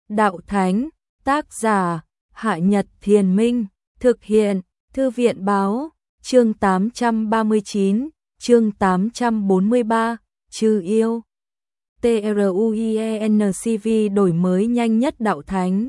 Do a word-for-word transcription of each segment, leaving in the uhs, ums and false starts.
Đạo Thánh, tác giả, Hạ Nhật Thiền Minh, thực hiện, Thư viện Báo, chương tám trăm ba mươi chín, chương tám trăm bốn mươi ba, Trừ yêu. TRUIENCV đổi mới nhanh nhất Đạo Thánh.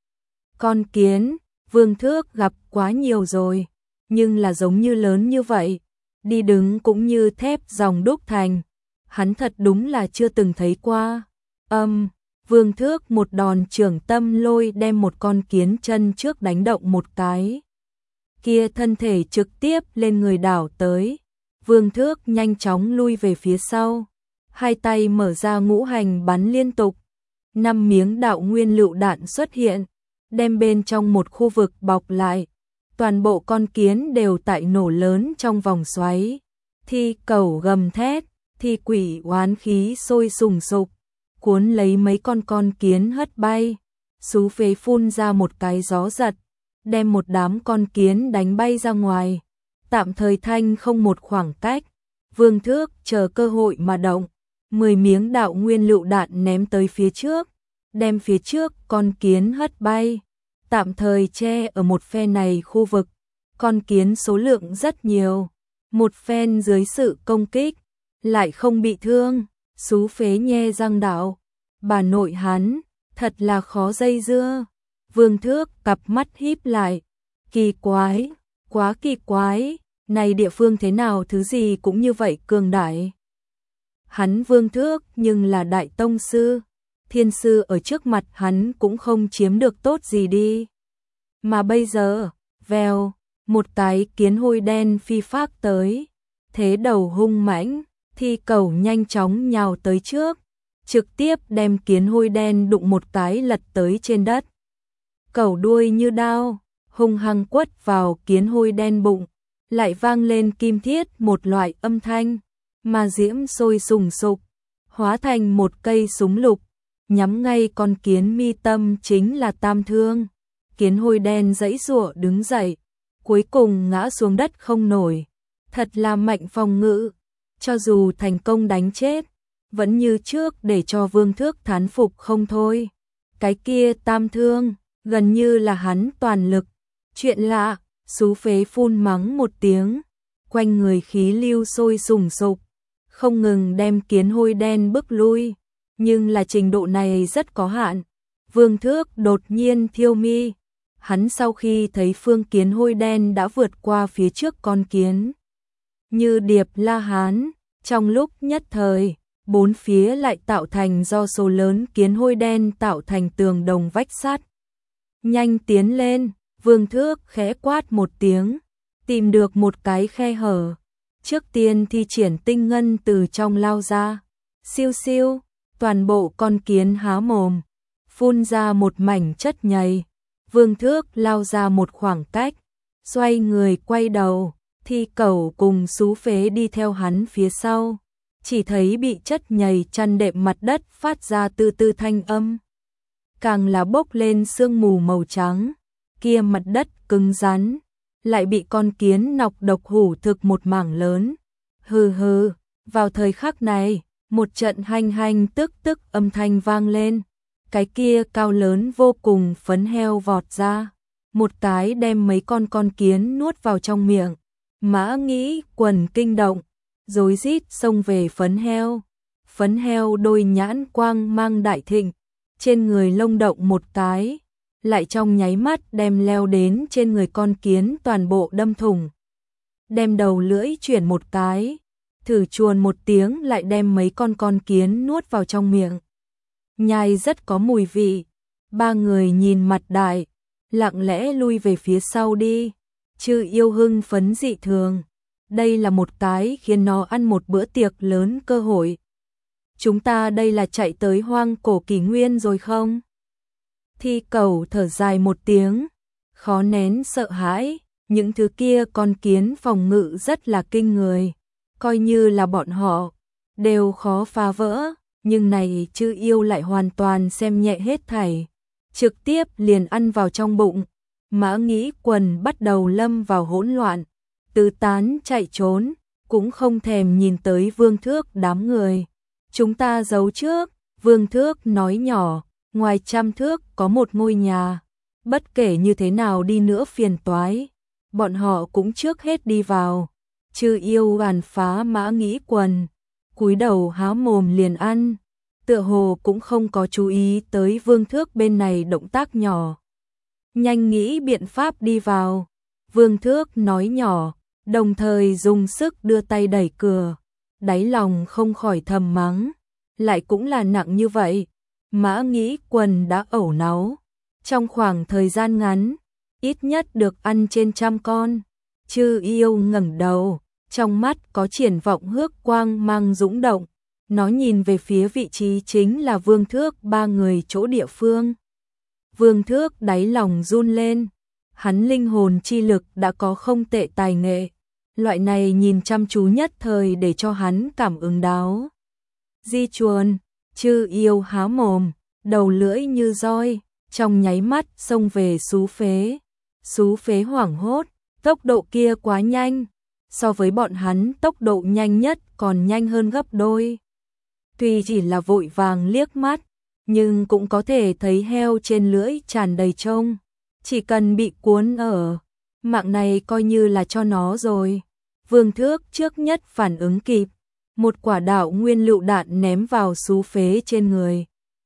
Con kiến, Vương Thước gặp quá nhiều rồi, nhưng là giống như lớn như vậy, đi đứng cũng như thép dòng đúc thành, hắn thật đúng là chưa từng thấy qua. Âm, um, Vương Thước một đòn trưởng tâm lôi đem một con kiến chân trước đánh động một cái. Kia thân thể trực tiếp lên người đảo tới. Vương Thước nhanh chóng lui về phía sau, hai tay mở ra ngũ hành bắn liên tục. Năm miếng đạo nguyên lựu đạn xuất hiện, đem bên trong một khu vực bọc lại. Toàn bộ con kiến đều tại nổ lớn trong vòng xoáy. Thi cẩu gầm thét, thi quỷ oán khí sôi sùng sục, cuốn lấy mấy con con kiến hất bay. Xú phế phun ra một cái gió giật, đem một đám con kiến đánh bay ra ngoài. Tạm thời thanh không một khoảng cách, Vương Thước chờ cơ hội mà động. Mười miếng đạo nguyên lựu đạn ném tới phía trước, đem phía trước con kiến hất bay. Tạm thời che ở một phe này khu vực, con kiến số lượng rất nhiều. Một phen dưới sự công kích, lại không bị thương. Xú phế nhe răng đạo, bà nội hắn, thật là khó dây dưa. Vương Thước cặp mắt híp lại, kỳ quái, quá kỳ quái, này địa phương thế nào thứ gì cũng như vậy cường đại. Hắn Vương Thước nhưng là đại tông sư, thiên sư ở trước mặt hắn cũng không chiếm được tốt gì đi. Mà bây giờ, vèo, một cái kiến hôi đen phi phác tới, thế đầu hung mãnh, thi cẩu nhanh chóng nhào tới trước, trực tiếp đem kiến hôi đen đụng một cái lật tới trên đất. Cẩu đuôi như đao, hung hăng quất vào kiến hôi đen bụng, lại vang lên kim thiết một loại âm thanh, mà diễm sôi sùng sục, hóa thành một cây súng lục, nhắm ngay con kiến mi tâm chính là tam thương. Kiến hôi đen giãy giụa đứng dậy, cuối cùng ngã xuống đất không nổi, thật là mạnh phòng ngự, cho dù thành công đánh chết, vẫn như trước để cho Vương Thước thán phục không thôi. Cái kia tam thương, gần như là hắn toàn lực. Chuyện lạ, xú phế phun mắng một tiếng, quanh người khí lưu sôi sùng sục, không ngừng đem kiến hôi đen bức lui, nhưng là trình độ này rất có hạn. Vương Thước đột nhiên thiêu mi, hắn sau khi thấy phương kiến hôi đen đã vượt qua phía trước con kiến như điệp la hán, trong lúc nhất thời, bốn phía lại tạo thành do số lớn kiến hôi đen tạo thành tường đồng vách sắt. Nhanh tiến lên, Vương Thước khẽ quát một tiếng, tìm được một cái khe hở, trước tiên thi triển tinh ngân từ trong lao ra. Siêu siêu, toàn bộ con kiến há mồm, phun ra một mảnh chất nhầy. Vương Thước lao ra một khoảng cách, xoay người quay đầu, thi cẩu cùng xú phế đi theo hắn phía sau. Chỉ thấy bị chất nhầy chăn đệm mặt đất phát ra từ từ thanh âm, càng là bốc lên sương mù màu trắng. Kia mặt đất cứng rắn, lại bị con kiến nọc độc hủ thực một mảng lớn. Hừ hừ, vào thời khắc này, một trận hanh hanh tức tức âm thanh vang lên. Cái kia cao lớn vô cùng phấn heo vọt ra, một cái đem mấy con con kiến nuốt vào trong miệng. Mã Nghĩ quần kinh động, rối rít xông về phấn heo. Phấn heo đôi nhãn quang mang đại thịnh, trên người lông động một cái, lại trong nháy mắt đem leo đến trên người con kiến toàn bộ đâm thủng. Đem đầu lưỡi chuyển một cái, thử chuồn một tiếng lại đem mấy con con kiến nuốt vào trong miệng. Nhai rất có mùi vị. Ba người nhìn mặt đại, lặng lẽ lui về phía sau đi. Chư yêu hưng phấn dị thường, đây là một cái khiến nó ăn một bữa tiệc lớn cơ hội. Chúng ta đây là chạy tới hoang cổ kỷ nguyên rồi không? Thi cẩu thở dài một tiếng, khó nén sợ hãi, những thứ kia con kiến phòng ngự rất là kinh người, coi như là bọn họ đều khó phá vỡ, nhưng này chư yêu lại hoàn toàn xem nhẹ hết thảy, trực tiếp liền ăn vào trong bụng. Mã Nghĩ quần bắt đầu lâm vào hỗn loạn, tứ tán chạy trốn, cũng không thèm nhìn tới Vương Thước đám người. Chúng ta giấu trước, Vương Thước nói nhỏ, Ngoài trăm thước có một ngôi nhà, bất kể như thế nào đi nữa phiền toái, bọn họ cũng trước hết đi vào. Chư yêu gàn phá Mã Nghĩ quần, cúi đầu há mồm liền ăn, tựa hồ cũng không có chú ý tới Vương Thước bên này động tác nhỏ. Nhanh nghĩ biện pháp đi vào, Vương Thước nói nhỏ, đồng thời dùng sức đưa tay đẩy cửa, đáy lòng không khỏi thầm mắng, lại cũng là nặng như vậy. Mã Nghĩ quần đã ẩu náu, trong khoảng thời gian ngắn, ít nhất được ăn trên trăm con. Chư yêu ngẩng đầu, trong mắt có triển vọng hước quang mang dũng động, nó nhìn về phía vị trí chính là Vương Thước ba người chỗ địa phương. Vương Thước đáy lòng run lên, hắn linh hồn chi lực đã có không tệ tài nghệ, loại này nhìn chăm chú nhất thời để cho hắn cảm ứng đáo. Di chuồn, chư yêu há mồm, đầu lưỡi như roi, trong nháy mắt xông về xú phế. Xú phế hoảng hốt, tốc độ kia quá nhanh, so với bọn hắn tốc độ nhanh nhất còn nhanh hơn gấp đôi. Tuy chỉ là vội vàng liếc mắt, nhưng cũng có thể thấy heo trên lưỡi tràn đầy trông. Chỉ cần bị cuốn ở, mạng này coi như là cho nó rồi. Vương Thước trước nhất phản ứng kịp, một quả đạo nguyên lựu đạn ném vào xú phế trên người.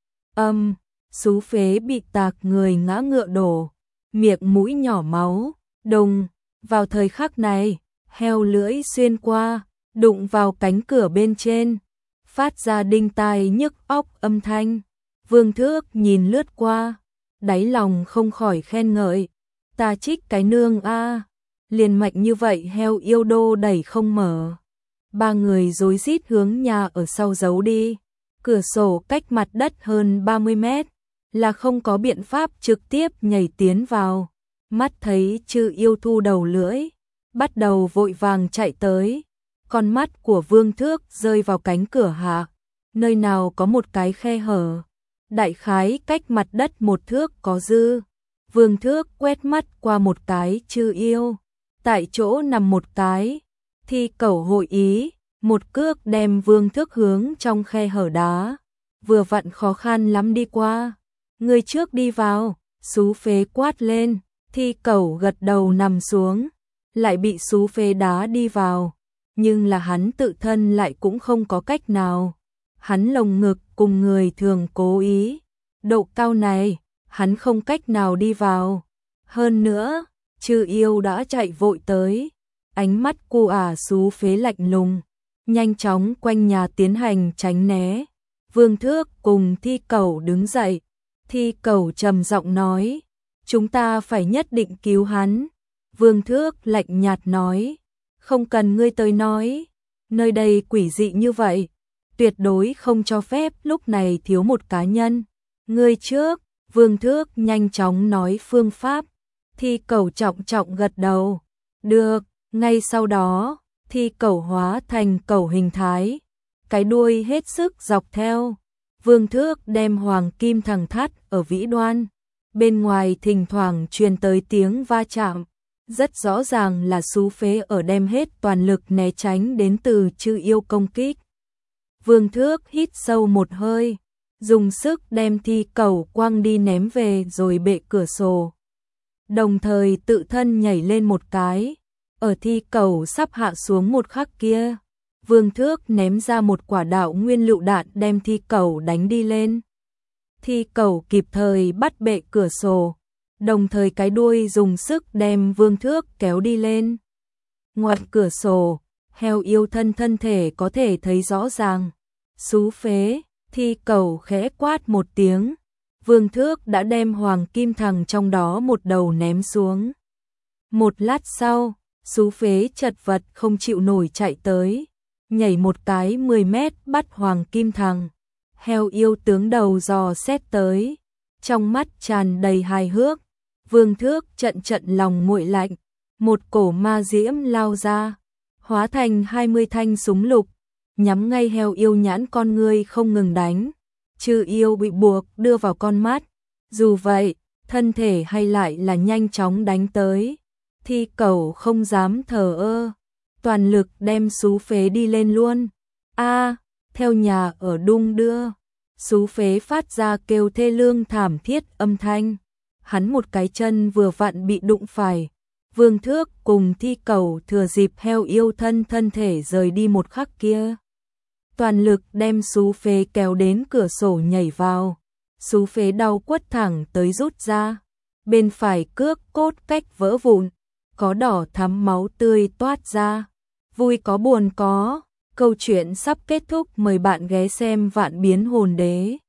Âm, xú phế bị tạc người ngã ngựa đổ, miệng mũi nhỏ máu, đùng. Vào thời khắc này, heo lưỡi xuyên qua, đụng vào cánh cửa bên trên, phát ra đinh tai nhức óc âm thanh. Vương Thước nhìn lướt qua, đáy lòng không khỏi khen ngợi, ta trích cái nương a, liền mạnh như vậy heo yêu đô đẩy không mở. Ba người rối rít hướng nhà ở sau giấu đi, cửa sổ cách mặt đất hơn ba mươi mét, là không có biện pháp trực tiếp nhảy tiến vào. Mắt thấy chư yêu thu đầu lưỡi, bắt đầu vội vàng chạy tới, con mắt của Vương Thước rơi vào cánh cửa hạ, nơi nào có một cái khe hở, đại khái cách mặt đất một thước có dư. Vương Thước quét mắt qua một cái chư yêu, tại chỗ nằm một cái, thi cẩu hội ý, một cước đem Vương Thước hướng trong khe hở đá, vừa vặn khó khăn lắm đi qua. Người trước đi vào, xú phế quát lên, thi cẩu gật đầu nằm xuống, lại bị xú phế đá đi vào, nhưng là hắn tự thân lại cũng không có cách nào. Hắn lồng ngực cùng người thường cố ý, độ cao này, hắn không cách nào đi vào. Hơn nữa, chư yêu đã chạy vội tới, ánh mắt cu ả xú phế lạnh lùng, nhanh chóng quanh nhà tiến hành tránh né. Vương Thước cùng thi cẩu đứng dậy, thi cẩu trầm giọng nói, chúng ta phải nhất định cứu hắn. Vương Thước lạnh nhạt nói, không cần ngươi tới nói, nơi đây quỷ dị như vậy, tuyệt đối không cho phép lúc này thiếu một cá nhân. Ngươi trước. Vương Thước nhanh chóng nói phương pháp, thi cẩu trọng trọng gật đầu, được. Ngay sau đó, thi cẩu hóa thành cẩu hình thái, cái đuôi hết sức dọc theo. Vương Thước đem hoàng kim thẳng thắt ở vĩ đoan, bên ngoài thỉnh thoảng truyền tới tiếng va chạm, rất rõ ràng là xú phế ở đem hết toàn lực né tránh đến từ chư yêu công kích. Vương Thước hít sâu một hơi, dùng sức đem thi cẩu quăng đi ném về rồi bệ cửa sổ, đồng thời tự thân nhảy lên một cái. Ở thi cẩu sắp hạ xuống một khắc kia, Vương Thước ném ra một quả đạo nguyên lựu đạn đem thi cẩu đánh đi lên. Thi cẩu kịp thời bắt bệ cửa sổ, đồng thời cái đuôi dùng sức đem Vương Thước kéo đi lên. Ngoài cửa sổ, heo yêu thân thân thể có thể thấy rõ ràng. Xú phế, thi cẩu khẽ quát một tiếng, Vương Thước đã đem hoàng kim thằng trong đó một đầu ném xuống. Một lát sau, xú phế chật vật không chịu nổi chạy tới, nhảy một cái mười mét bắt hoàng kim thằng. Heo yêu tướng đầu dò xét tới, trong mắt tràn đầy hài hước. Vương Thước trận trận lòng nguội lạnh, một cổ ma diễm lao ra, hóa thành hai mươi thanh súng lục, nhắm ngay heo yêu nhãn con ngươi không ngừng đánh. Chư yêu bị buộc đưa vào con mắt, dù vậy, thân thể hay lại là nhanh chóng đánh tới. Thi cẩu không dám thờ ơ, toàn lực đem xú phế đi lên luôn. A, theo nhà ở đung đưa, Xú phế phát ra kêu thê lương thảm thiết âm thanh. Hắn một cái chân vừa vặn bị đụng phải. Vương Thước cùng Thi Cẩu thừa dịp heo yêu thân thân thể rời đi một khắc kia, toàn lực đem xú phế kéo đến cửa sổ nhảy vào. Xú phế đau quất thẳng tới rút ra. Bên phải cước cốt cách vỡ vụn, có đỏ thắm máu tươi toát ra. Vui có buồn có. Câu chuyện sắp kết thúc, mời bạn ghé xem Vạn Biến Hồn Đế.